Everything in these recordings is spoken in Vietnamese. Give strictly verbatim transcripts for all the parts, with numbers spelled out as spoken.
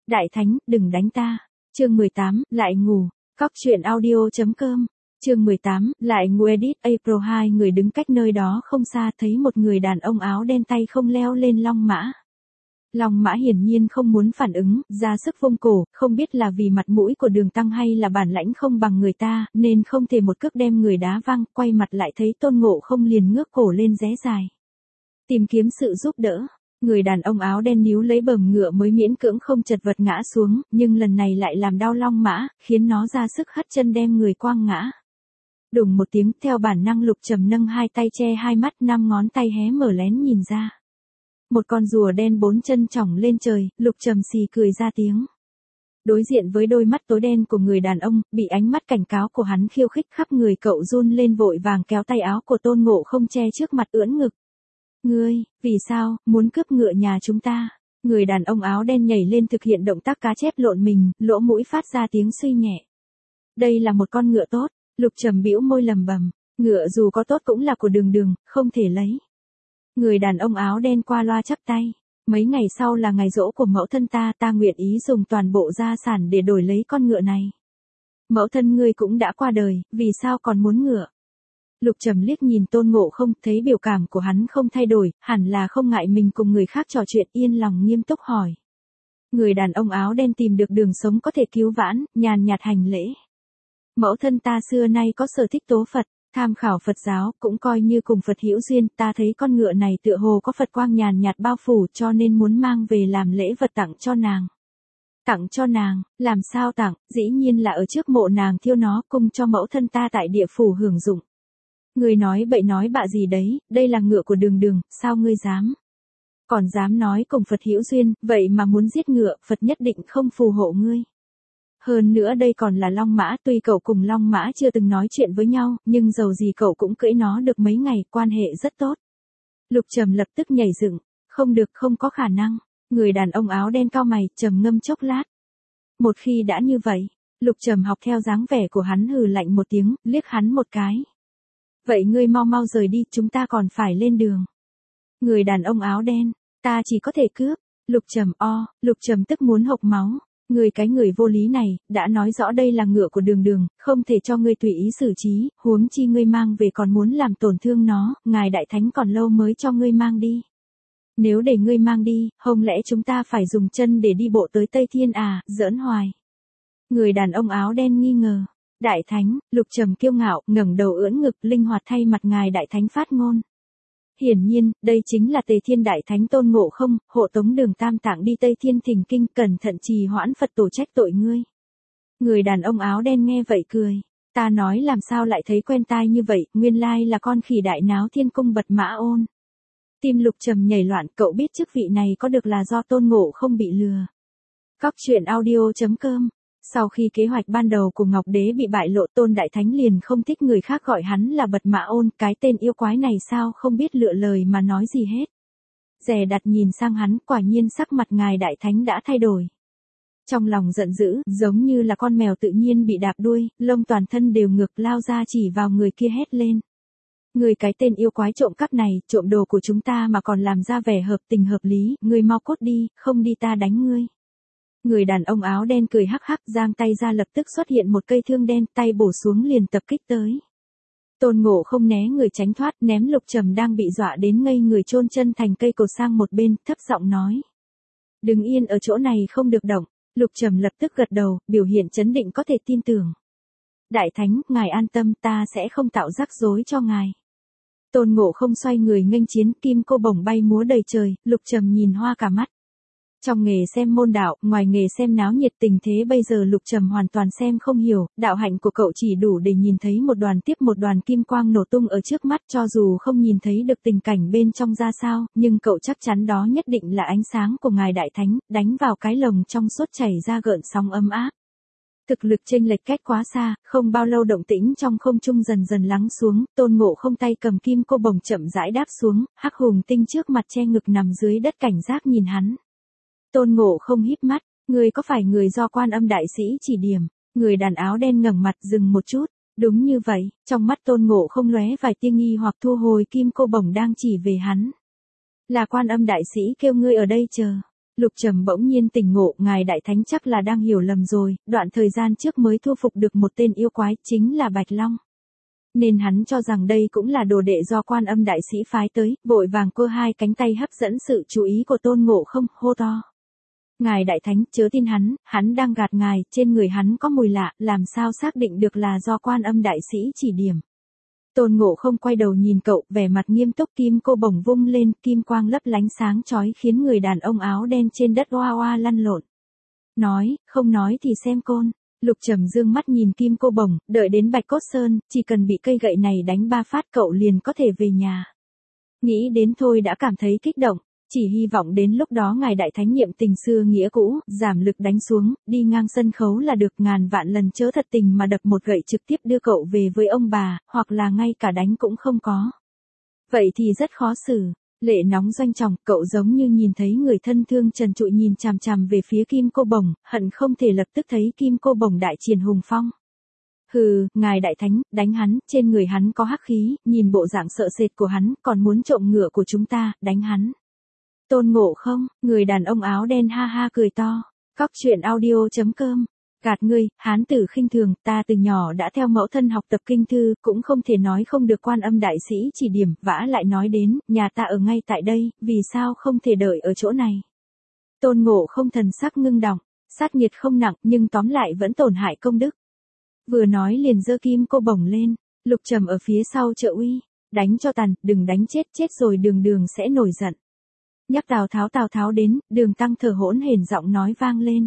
Đại Thánh, đừng đánh ta. Chương mười tám, lại ngủ. Cóc truyện audio.com. Chương mười tám, lại ngủ edit April. Hai người đứng cách nơi đó không xa, thấy một người đàn ông áo đen tay không leo lên long mã. Long mã hiển nhiên không muốn phản ứng, ra sức vung cổ, không biết là vì mặt mũi của Đường Tăng hay là bản lãnh không bằng người ta, nên không thể một cước đem người đá văng, quay mặt lại thấy Tôn Ngộ Không liền ngước cổ lên ré dài. Tìm kiếm sự giúp đỡ. Người đàn ông áo đen níu lấy bờm ngựa mới miễn cưỡng không chật vật ngã xuống, nhưng lần này lại làm đau long mã, khiến nó ra sức hất chân đem người quăng ngã. Đùng một tiếng, theo bản năng Lục Trầm nâng hai tay che hai mắt, năm ngón tay hé mở lén nhìn ra. Một con rùa đen bốn chân trỏng lên trời, Lục Trầm xì cười ra tiếng. Đối diện với đôi mắt tối đen của người đàn ông, bị ánh mắt cảnh cáo của hắn khiêu khích khắp người, cậu run lên vội vàng kéo tay áo của Tôn Ngộ Không che trước mặt ưỡn ngực. Ngươi, vì sao, muốn cướp ngựa nhà chúng ta? Người đàn ông áo đen nhảy lên thực hiện động tác cá chép lộn mình, lỗ mũi phát ra tiếng suy nhẹ. Đây là một con ngựa tốt, Lục Trầm bĩu môi lầm bầm, ngựa dù có tốt cũng là của Đường Đường, không thể lấy. Người đàn ông áo đen qua loa chắp tay, mấy ngày sau là ngày giỗ của mẫu thân ta, ta nguyện ý dùng toàn bộ gia sản để đổi lấy con ngựa này. Mẫu thân ngươi cũng đã qua đời, vì sao còn muốn ngựa? Lục Trầm liếc nhìn Tôn Ngộ Không, thấy biểu cảm của hắn không thay đổi, hẳn là không ngại mình cùng người khác trò chuyện, yên lòng nghiêm túc hỏi. Người đàn ông áo đen tìm được đường sống có thể cứu vãn, nhàn nhạt hành lễ. Mẫu thân ta xưa nay có sở thích tố Phật, tham khảo Phật giáo, cũng coi như cùng Phật hữu duyên, ta thấy con ngựa này tựa hồ có Phật quang nhàn nhạt bao phủ, cho nên muốn mang về làm lễ vật tặng cho nàng. Tặng cho nàng, làm sao tặng, dĩ nhiên là ở trước mộ nàng thiêu nó, cùng cho mẫu thân ta tại địa phủ hưởng dụng. Ngươi nói bậy nói bạ gì đấy, đây là ngựa của Đường Đường, sao ngươi dám? Còn dám nói cùng Phật hữu duyên, vậy mà muốn giết ngựa, Phật nhất định không phù hộ ngươi. Hơn nữa đây còn là long mã, tuy cậu cùng long mã chưa từng nói chuyện với nhau, nhưng dầu gì cậu cũng cưỡi nó được mấy ngày, quan hệ rất tốt. Lục Trầm lập tức nhảy dựng, không được, không có khả năng. Người đàn ông áo đen cau mày, trầm ngâm chốc lát. Một khi đã như vậy, Lục Trầm học theo dáng vẻ của hắn hừ lạnh một tiếng, liếc hắn một cái. Vậy ngươi mau mau rời đi, chúng ta còn phải lên đường. Người đàn ông áo đen, ta chỉ có thể cướp. Lục Trầm o, Lục Trầm tức muốn hộc máu. Ngươi cái người vô lý này, đã nói rõ đây là ngựa của Đường Đường, không thể cho ngươi tùy ý xử trí, huống chi ngươi mang về còn muốn làm tổn thương nó, ngài Đại Thánh còn lâu mới cho ngươi mang đi. Nếu để ngươi mang đi, không lẽ chúng ta phải dùng chân để đi bộ tới Tây Thiên à, giỡn hoài. Người đàn ông áo đen nghi ngờ. Đại Thánh, Lục Trầm kiêu ngạo, ngẩng đầu ưỡn ngực, linh hoạt thay mặt ngài Đại Thánh phát ngôn. Hiển nhiên, đây chính là Tề Thiên Đại Thánh Tôn Ngộ Không, hộ tống Đường Tam Tạng đi Tây Thiên thỉnh kinh, cẩn thận trì hoãn Phật tổ trách tội ngươi. Người đàn ông áo đen nghe vậy cười. Ta nói làm sao lại thấy quen tai như vậy, nguyên lai là con khỉ đại náo thiên cung Bật Mã Ôn. Tim Lục Trầm nhảy loạn, cậu biết chức vị này có được là do Tôn Ngộ Không bị lừa. Cóc truyện audio.com. Sau khi kế hoạch ban đầu của Ngọc Đế bị bại lộ, Tôn Đại Thánh liền không thích người khác gọi hắn là Bật Mã Ôn, cái tên yêu quái này sao không biết lựa lời mà nói gì hết. Dè đặt nhìn sang hắn, quả nhiên sắc mặt ngài Đại Thánh đã thay đổi. Trong lòng giận dữ, giống như là con mèo tự nhiên bị đạp đuôi, lông toàn thân đều ngược lao ra chỉ vào người kia hét lên. Người cái tên yêu quái trộm cắp này, trộm đồ của chúng ta mà còn làm ra vẻ hợp tình hợp lý, ngươi mau cút đi, không đi ta đánh ngươi. Người đàn ông áo đen cười hắc hắc, giang tay ra lập tức xuất hiện một cây thương đen, tay bổ xuống liền tập kích tới. Tôn Ngộ Không né người tránh thoát, ném Lục Trầm đang bị dọa đến ngây người chôn chân thành cây cột sang một bên, thấp giọng nói. Đừng yên ở chỗ này không được động. Lục Trầm lập tức gật đầu, biểu hiện chấn định có thể tin tưởng. Đại Thánh, ngài an tâm, ta sẽ không tạo rắc rối cho ngài. Tôn Ngộ Không xoay người nghênh chiến, kim cô bổng bay múa đầy trời, Lục Trầm nhìn hoa cả mắt. Trong nghề xem môn đạo, ngoài nghề xem náo nhiệt, tình thế bây giờ Lục Trầm hoàn toàn xem không hiểu, đạo hạnh của cậu chỉ đủ để nhìn thấy một đoàn tiếp một đoàn kim quang nổ tung ở trước mắt, cho dù không nhìn thấy được tình cảnh bên trong ra sao, nhưng cậu chắc chắn đó nhất định là ánh sáng của ngài Đại Thánh, đánh vào cái lồng trong suốt chảy ra gợn sóng ấm áp. Thực lực chênh lệch cách quá xa, không bao lâu động tĩnh trong không trung dần dần lắng xuống, Tôn Ngộ Không tay cầm kim cô bổng chậm rãi đáp xuống, Hắc Hùng Tinh trước mặt che ngực nằm dưới đất cảnh giác nhìn hắn. Tôn Ngộ Không híp mắt, người có phải người do Quan Âm đại sĩ chỉ điểm? Người đàn áo đen ngẩng mặt dừng một chút, đúng như vậy, trong mắt Tôn Ngộ Không lóe vài tia nghi hoặc thu hồi kim cô bổng đang chỉ về hắn. Là Quan Âm đại sĩ kêu ngươi ở đây chờ. Lục Trầm bỗng nhiên tỉnh ngộ, ngài đại thánh chắc là đang hiểu lầm rồi, đoạn thời gian trước mới thu phục được một tên yêu quái, chính là Bạch Long. Nên hắn cho rằng đây cũng là đồ đệ do Quan Âm đại sĩ phái tới, vội vàng cơ hai cánh tay hấp dẫn sự chú ý của Tôn Ngộ Không, hô to. Ngài đại thánh, chớ tin hắn, hắn đang gạt ngài, trên người hắn có mùi lạ, làm sao xác định được là do Quan Âm đại sĩ chỉ điểm. Tôn Ngộ Không quay đầu nhìn cậu, vẻ mặt nghiêm túc, kim cô bổng vung lên, kim quang lấp lánh sáng chói khiến người đàn ông áo đen trên đất oa oa lăn lộn. Nói, không nói thì xem côn. Lục Trầm dương mắt nhìn kim cô bổng, đợi đến Bạch Cốt Sơn, chỉ cần bị cây gậy này đánh ba phát cậu liền có thể về nhà. Nghĩ đến thôi đã cảm thấy kích động, chỉ hy vọng đến lúc đó ngài đại thánh nhiệm tình xưa nghĩa cũ, giảm lực đánh xuống, đi ngang sân khấu là được, ngàn vạn lần chớ thật tình mà đập một gậy trực tiếp đưa cậu về với ông bà, hoặc là ngay cả đánh cũng không có. Vậy thì rất khó xử. Lệ nóng doanh trọng, cậu giống như nhìn thấy người thân thương trần trụi nhìn chằm chằm về phía kim cô bổng, hận không thể lập tức thấy kim cô bổng đại triển hùng phong. Hừ, ngài đại thánh, đánh hắn, trên người hắn có hắc khí, nhìn bộ dạng sợ sệt của hắn, còn muốn trộm ngựa của chúng ta, đánh hắn. Tôn Ngộ Không, người đàn ông áo đen ha ha cười to. Cóc truyện audio chấm com. Gạt ngươi, hán tử khinh thường, ta từ nhỏ đã theo mẫu thân học tập kinh thư, cũng không thể nói không được Quan Âm đại sĩ chỉ điểm, vả lại nói đến, nhà ta ở ngay tại đây, vì sao không thể đợi ở chỗ này. Tôn Ngộ Không thần sắc ngưng đọng, sát nghiệt không nặng, nhưng tóm lại vẫn tổn hại công đức. Vừa nói liền giơ kim cô bổng lên, Lục Trầm ở phía sau trợ uy, đánh cho tàn, đừng đánh chết, chết rồi đường đường sẽ nổi giận. Nhắc Tào Tháo Tào Tháo đến, Đường Tăng thở hổn hển giọng nói vang lên.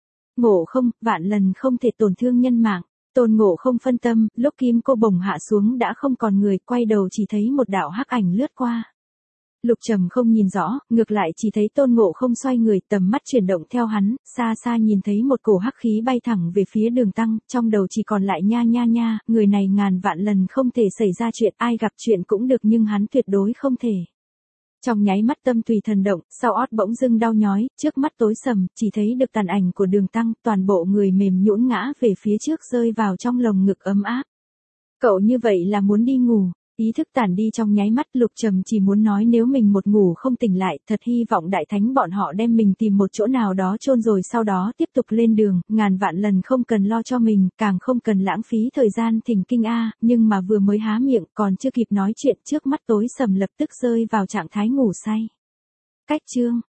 Ngộ Không, vạn lần không thể tổn thương nhân mạng. Tôn Ngộ Không phân tâm, lúc kim cô bổng hạ xuống đã không còn người, quay đầu chỉ thấy một đạo hắc ảnh lướt qua. Lục Trầm không nhìn rõ, ngược lại chỉ thấy Tôn Ngộ Không xoay người, tầm mắt chuyển động theo hắn, xa xa nhìn thấy một cổ hắc khí bay thẳng về phía Đường Tăng, trong đầu chỉ còn lại nha nha nha, người này ngàn vạn lần không thể xảy ra chuyện, ai gặp chuyện cũng được nhưng hắn tuyệt đối không thể. Trong nháy mắt tâm tùy thần động, sau ót bỗng dưng đau nhói, trước mắt tối sầm, chỉ thấy được tàn ảnh của Đường Tăng, toàn bộ người mềm nhũn ngã về phía trước rơi vào trong lồng ngực ấm áp. Cậu như vậy là muốn đi ngủ, ý thức tản đi trong nháy mắt. Lục Trầm chỉ muốn nói nếu mình một ngủ không tỉnh lại, thật hy vọng đại thánh bọn họ đem mình tìm một chỗ nào đó chôn rồi sau đó tiếp tục lên đường, ngàn vạn lần không cần lo cho mình, càng không cần lãng phí thời gian thỉnh kinh a, nhưng mà vừa mới há miệng, còn chưa kịp nói chuyện, trước mắt tối sầm lập tức rơi vào trạng thái ngủ say. Cách chương